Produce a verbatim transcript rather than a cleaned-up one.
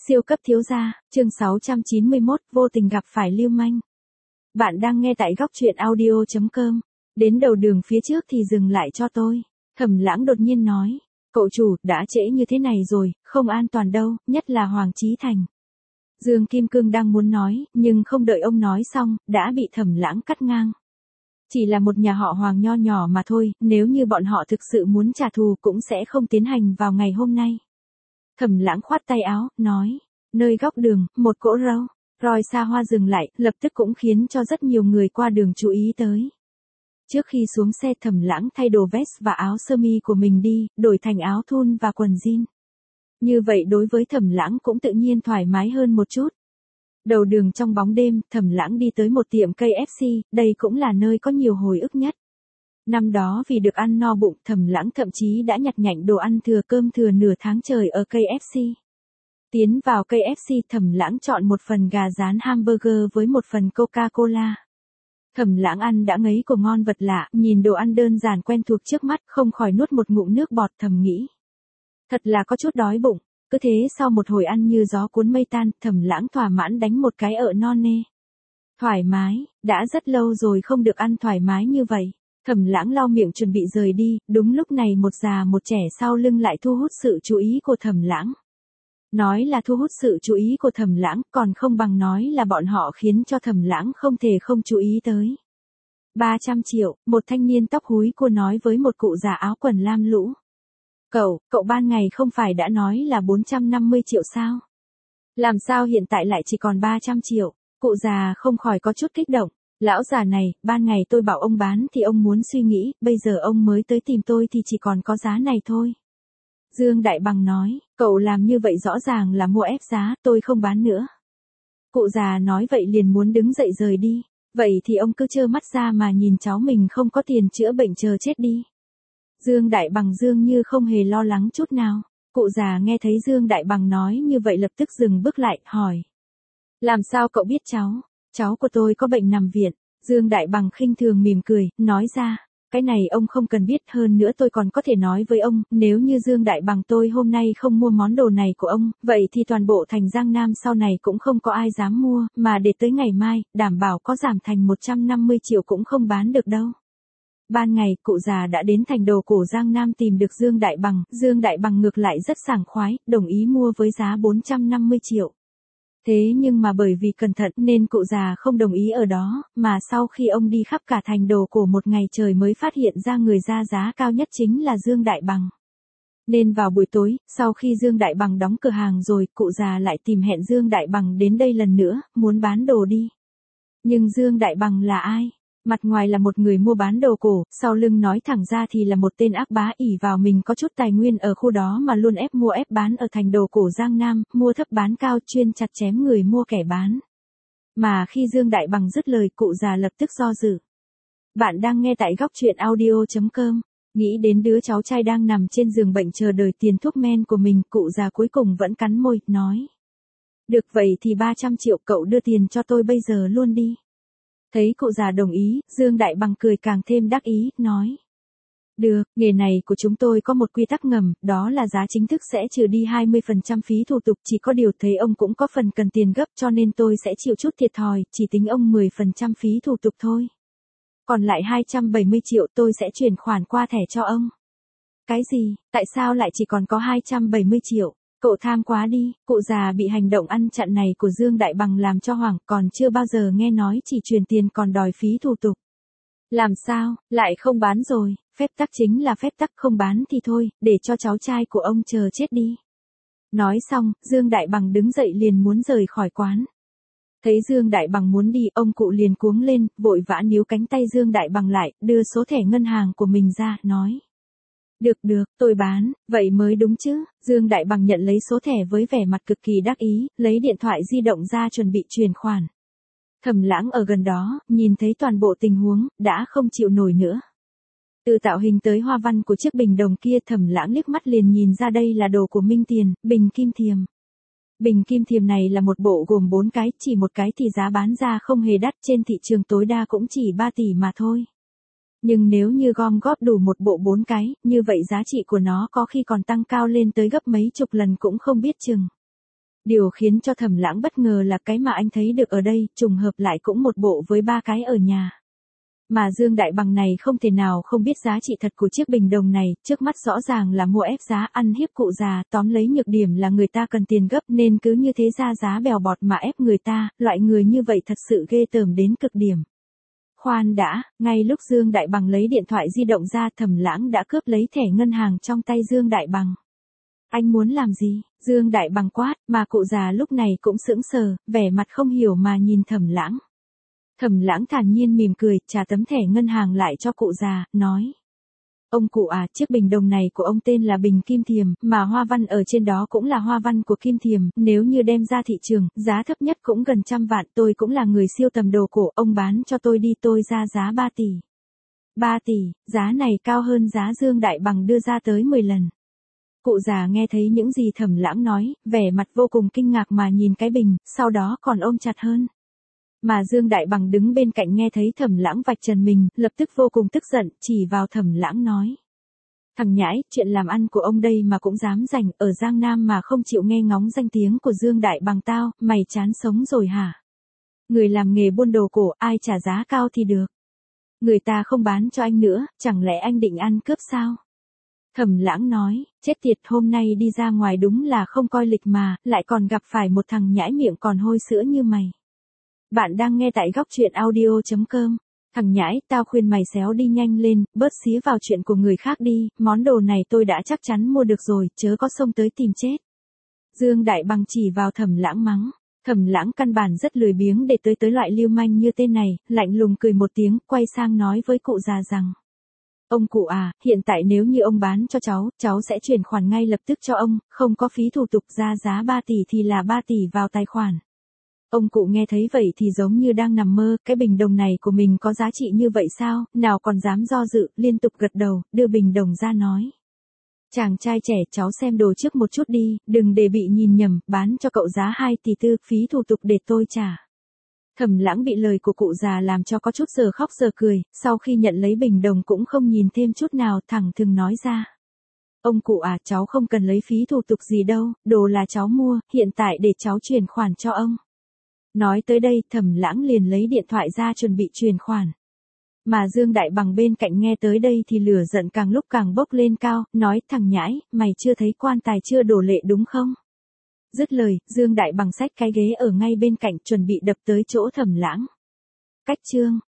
Siêu cấp thiếu gia, chương sáu trăm chín mươi mốt, vô tình gặp phải lưu manh. Bạn đang nghe tại góc truyện audio chấm com. Đến đầu đường phía trước thì dừng lại cho tôi. Thẩm Lãng đột nhiên nói. Cậu chủ, đã trễ như thế này rồi, không an toàn đâu, nhất là Hoàng Chí Thành. Dương Kim Cương đang muốn nói, nhưng không đợi ông nói xong, đã bị Thẩm Lãng cắt ngang. Chỉ là một nhà họ Hoàng nho nhỏ mà thôi, nếu như bọn họ thực sự muốn trả thù cũng sẽ không tiến hành vào ngày hôm nay. Thẩm Lãng khoát tay áo, nói, nơi góc đường, một cỗ râu, roi xa hoa dừng lại, lập tức cũng khiến cho rất nhiều người qua đường chú ý tới. Trước khi xuống xe Thẩm Lãng thay đồ vest và áo sơ mi của mình đi, đổi thành áo thun và quần jean. Như vậy đối với Thẩm Lãng cũng tự nhiên thoải mái hơn một chút. Đầu đường trong bóng đêm, Thẩm Lãng đi tới một tiệm ca ép xê, đây cũng là nơi có nhiều hồi ức nhất. Năm đó vì được ăn no bụng, Thẩm Lãng thậm chí đã nhặt nhạnh đồ ăn thừa cơm thừa nửa tháng trời ở ca ép xê. Tiến vào ca ép xê, Thẩm Lãng chọn một phần gà rán hamburger với một phần Coca-Cola. Thẩm Lãng ăn đã ngấy của ngon vật lạ, nhìn đồ ăn đơn giản quen thuộc trước mắt, không khỏi nuốt một ngụm nước bọt thầm nghĩ. Thật là có chút đói bụng, cứ thế sau một hồi ăn như gió cuốn mây tan, Thẩm Lãng thỏa mãn đánh một cái ợ no nê. Thoải mái, đã rất lâu rồi không được ăn thoải mái như vậy. Thẩm Lãng lau miệng chuẩn bị rời đi, đúng lúc này một già một trẻ sau lưng lại thu hút sự chú ý của Thẩm Lãng. Nói là thu hút sự chú ý của Thẩm Lãng, còn không bằng nói là bọn họ khiến cho Thẩm Lãng không thể không chú ý tới. ba trăm triệu, một thanh niên tóc húi cua nói với một cụ già áo quần lam lũ. Cậu, cậu ban ngày không phải đã nói là bốn trăm năm mươi triệu sao? Làm sao hiện tại lại chỉ còn ba trăm triệu? Cụ già không khỏi có chút kích động. Lão già này, ban ngày tôi bảo ông bán thì ông muốn suy nghĩ, bây giờ ông mới tới tìm tôi thì chỉ còn có giá này thôi. Dương Đại Bằng nói, cậu làm như vậy rõ ràng là mua ép giá, tôi không bán nữa. Cụ già nói vậy liền muốn đứng dậy rời đi, vậy thì ông cứ trơ mắt ra mà nhìn cháu mình không có tiền chữa bệnh chờ chết đi. Dương Đại Bằng Dương như không hề lo lắng chút nào, cụ già nghe thấy Dương Đại Bằng nói như vậy lập tức dừng bước lại, hỏi. Làm sao cậu biết cháu? Cháu của tôi có bệnh nằm viện. Dương Đại Bằng khinh thường mỉm cười, nói ra, cái này ông không cần biết, hơn nữa tôi còn có thể nói với ông, nếu như Dương Đại Bằng tôi hôm nay không mua món đồ này của ông, vậy thì toàn bộ thành Giang Nam sau này cũng không có ai dám mua, mà để tới ngày mai, đảm bảo có giảm thành một trăm năm mươi triệu cũng không bán được đâu. Ban ngày, cụ già đã đến thành đồ cổ Giang Nam tìm được Dương Đại Bằng, Dương Đại Bằng ngược lại rất sảng khoái, đồng ý mua với giá bốn trăm năm mươi triệu. Thế nhưng mà bởi vì cẩn thận nên cụ già không đồng ý ở đó, mà sau khi ông đi khắp cả thành đồ cổ một ngày trời mới phát hiện ra người ra giá cao nhất chính là Dương Đại Bằng. Nên vào buổi tối, sau khi Dương Đại Bằng đóng cửa hàng rồi, cụ già lại tìm hẹn Dương Đại Bằng đến đây lần nữa, muốn bán đồ đi. Nhưng Dương Đại Bằng là ai? Mặt ngoài là một người mua bán đồ cổ, sau lưng nói thẳng ra thì là một tên ác bá ỷ vào mình có chút tài nguyên ở khu đó mà luôn ép mua ép bán ở thành đồ cổ Giang Nam, mua thấp bán cao chuyên chặt chém người mua kẻ bán. Mà khi Dương Đại Bằng dứt lời cụ già lập tức do dự. Bạn đang nghe tại góc truyện audio chấm com, nghĩ đến đứa cháu trai đang nằm trên giường bệnh chờ đợi tiền thuốc men của mình, cụ già cuối cùng vẫn cắn môi, nói. Được vậy thì ba trăm triệu cậu đưa tiền cho tôi bây giờ luôn đi. Thấy cụ già đồng ý, Dương Đại Bằng cười càng thêm đắc ý, nói. Được, nghề này của chúng tôi có một quy tắc ngầm, đó là giá chính thức sẽ trừ đi hai mươi phần trăm phí thủ tục, chỉ có điều thấy ông cũng có phần cần tiền gấp cho nên tôi sẽ chịu chút thiệt thòi, chỉ tính ông mười phần trăm phí thủ tục thôi. Còn lại hai trăm bảy mươi triệu tôi sẽ chuyển khoản qua thẻ cho ông. Cái gì, tại sao lại chỉ còn có hai trăm bảy mươi triệu? Cậu tham quá đi, cụ già bị hành động ăn chặn này của Dương Đại Bằng làm cho hoảng, còn chưa bao giờ nghe nói chỉ truyền tiền còn đòi phí thủ tục. Làm sao, lại không bán rồi, phép tắc chính là phép tắc, không bán thì thôi, để cho cháu trai của ông chờ chết đi. Nói xong, Dương Đại Bằng đứng dậy liền muốn rời khỏi quán. Thấy Dương Đại Bằng muốn đi, ông cụ liền cuống lên, vội vã níu cánh tay Dương Đại Bằng lại, đưa số thẻ ngân hàng của mình ra, nói. Được được, tôi bán, vậy mới đúng chứ. Dương Đại Bằng nhận lấy số thẻ với vẻ mặt cực kỳ đắc ý, lấy điện thoại di động ra chuẩn bị chuyển khoản. Thẩm Lãng ở gần đó, nhìn thấy toàn bộ tình huống, đã không chịu nổi nữa. Từ tạo hình tới hoa văn của chiếc bình đồng kia, Thẩm Lãng liếc mắt liền nhìn ra đây là đồ của Minh Tiền, bình kim thiềm. Bình kim thiềm này là một bộ gồm bốn cái, chỉ một cái thì giá bán ra không hề đắt, trên thị trường tối đa cũng chỉ ba tỷ mà thôi. Nhưng nếu như gom góp đủ một bộ bốn cái, như vậy giá trị của nó có khi còn tăng cao lên tới gấp mấy chục lần cũng không biết chừng. Điều khiến cho Thẩm Lãng bất ngờ là cái mà anh thấy được ở đây, trùng hợp lại cũng một bộ với ba cái ở nhà. Mà Dương Đại Bằng này không thể nào không biết giá trị thật của chiếc bình đồng này, trước mắt rõ ràng là mua ép giá ăn hiếp cụ già, tóm lấy nhược điểm là người ta cần tiền gấp nên cứ như thế ra giá bèo bọt mà ép người ta, loại người như vậy thật sự ghê tởm đến cực điểm. Khoan đã, ngay lúc Dương Đại Bằng lấy điện thoại di động ra, Thẩm Lãng đã cướp lấy thẻ ngân hàng trong tay Dương Đại Bằng. Anh muốn làm gì? Dương Đại Bằng quát, mà cụ già lúc này cũng sững sờ, vẻ mặt không hiểu mà nhìn Thẩm Lãng. Thẩm Lãng thản nhiên mỉm cười, trả tấm thẻ ngân hàng lại cho cụ già, nói. Ông cụ à, chiếc bình đồng này của ông tên là bình kim thiềm, mà hoa văn ở trên đó cũng là hoa văn của kim thiềm, nếu như đem ra thị trường, giá thấp nhất cũng gần trăm vạn, tôi cũng là người siêu tầm đồ cổ, ông bán cho tôi đi, tôi ra giá ba tỷ. ba tỷ, giá này cao hơn giá Dương Đại Bằng đưa ra tới mười lần. Cụ già nghe thấy những gì Thẩm Lãng nói, vẻ mặt vô cùng kinh ngạc mà nhìn cái bình, sau đó còn ôm chặt hơn. Mà Dương Đại Bằng đứng bên cạnh nghe thấy Thẩm Lãng vạch trần mình, lập tức vô cùng tức giận, chỉ vào Thẩm Lãng nói. Thằng nhãi, chuyện làm ăn của ông đây mà cũng dám giành, ở Giang Nam mà không chịu nghe ngóng danh tiếng của Dương Đại Bằng tao, mày chán sống rồi hả? Người làm nghề buôn đồ cổ, ai trả giá cao thì được. Người ta không bán cho anh nữa, chẳng lẽ anh định ăn cướp sao? Thẩm Lãng nói, chết tiệt, hôm nay đi ra ngoài đúng là không coi lịch mà, lại còn gặp phải một thằng nhãi miệng còn hôi sữa như mày. Bạn đang nghe tại góc truyện audio chấm com. Thằng nhãi, tao khuyên mày xéo đi nhanh lên, bớt xía vào chuyện của người khác đi, món đồ này tôi đã chắc chắn mua được rồi, chớ có xông tới tìm chết. Dương Đại Bằng chỉ vào Thẩm Lãng mắng. Thẩm Lãng căn bản rất lười biếng để tới tới loại lưu manh như tên này, lạnh lùng cười một tiếng, quay sang nói với cụ già rằng. Ông cụ à, hiện tại nếu như ông bán cho cháu, cháu sẽ chuyển khoản ngay lập tức cho ông, không có phí thủ tục, ra giá ba tỷ thì là ba tỷ vào tài khoản. Ông cụ nghe thấy vậy thì giống như đang nằm mơ, cái bình đồng này của mình có giá trị như vậy sao, nào còn dám do dự, liên tục gật đầu, đưa bình đồng ra nói. Chàng trai trẻ, cháu xem đồ trước một chút đi, đừng để bị nhìn nhầm, bán cho cậu giá hai tỷ tư, phí thủ tục để tôi trả. Thẩm Lãng bị lời của cụ già làm cho có chút giờ khóc giờ cười, sau khi nhận lấy bình đồng cũng không nhìn thêm chút nào, thẳng thừng nói ra. Ông cụ à, cháu không cần lấy phí thủ tục gì đâu, đồ là cháu mua, hiện tại để cháu chuyển khoản cho ông. Nói tới đây, Thẩm Lãng liền lấy điện thoại ra chuẩn bị chuyển khoản. Mà Dương Đại Bằng bên cạnh nghe tới đây thì lửa giận càng lúc càng bốc lên cao, nói, thằng nhãi, mày chưa thấy quan tài chưa đổ lệ đúng không? Dứt lời, Dương Đại Bằng xách cái ghế ở ngay bên cạnh chuẩn bị đập tới chỗ Thẩm Lãng. Cách chương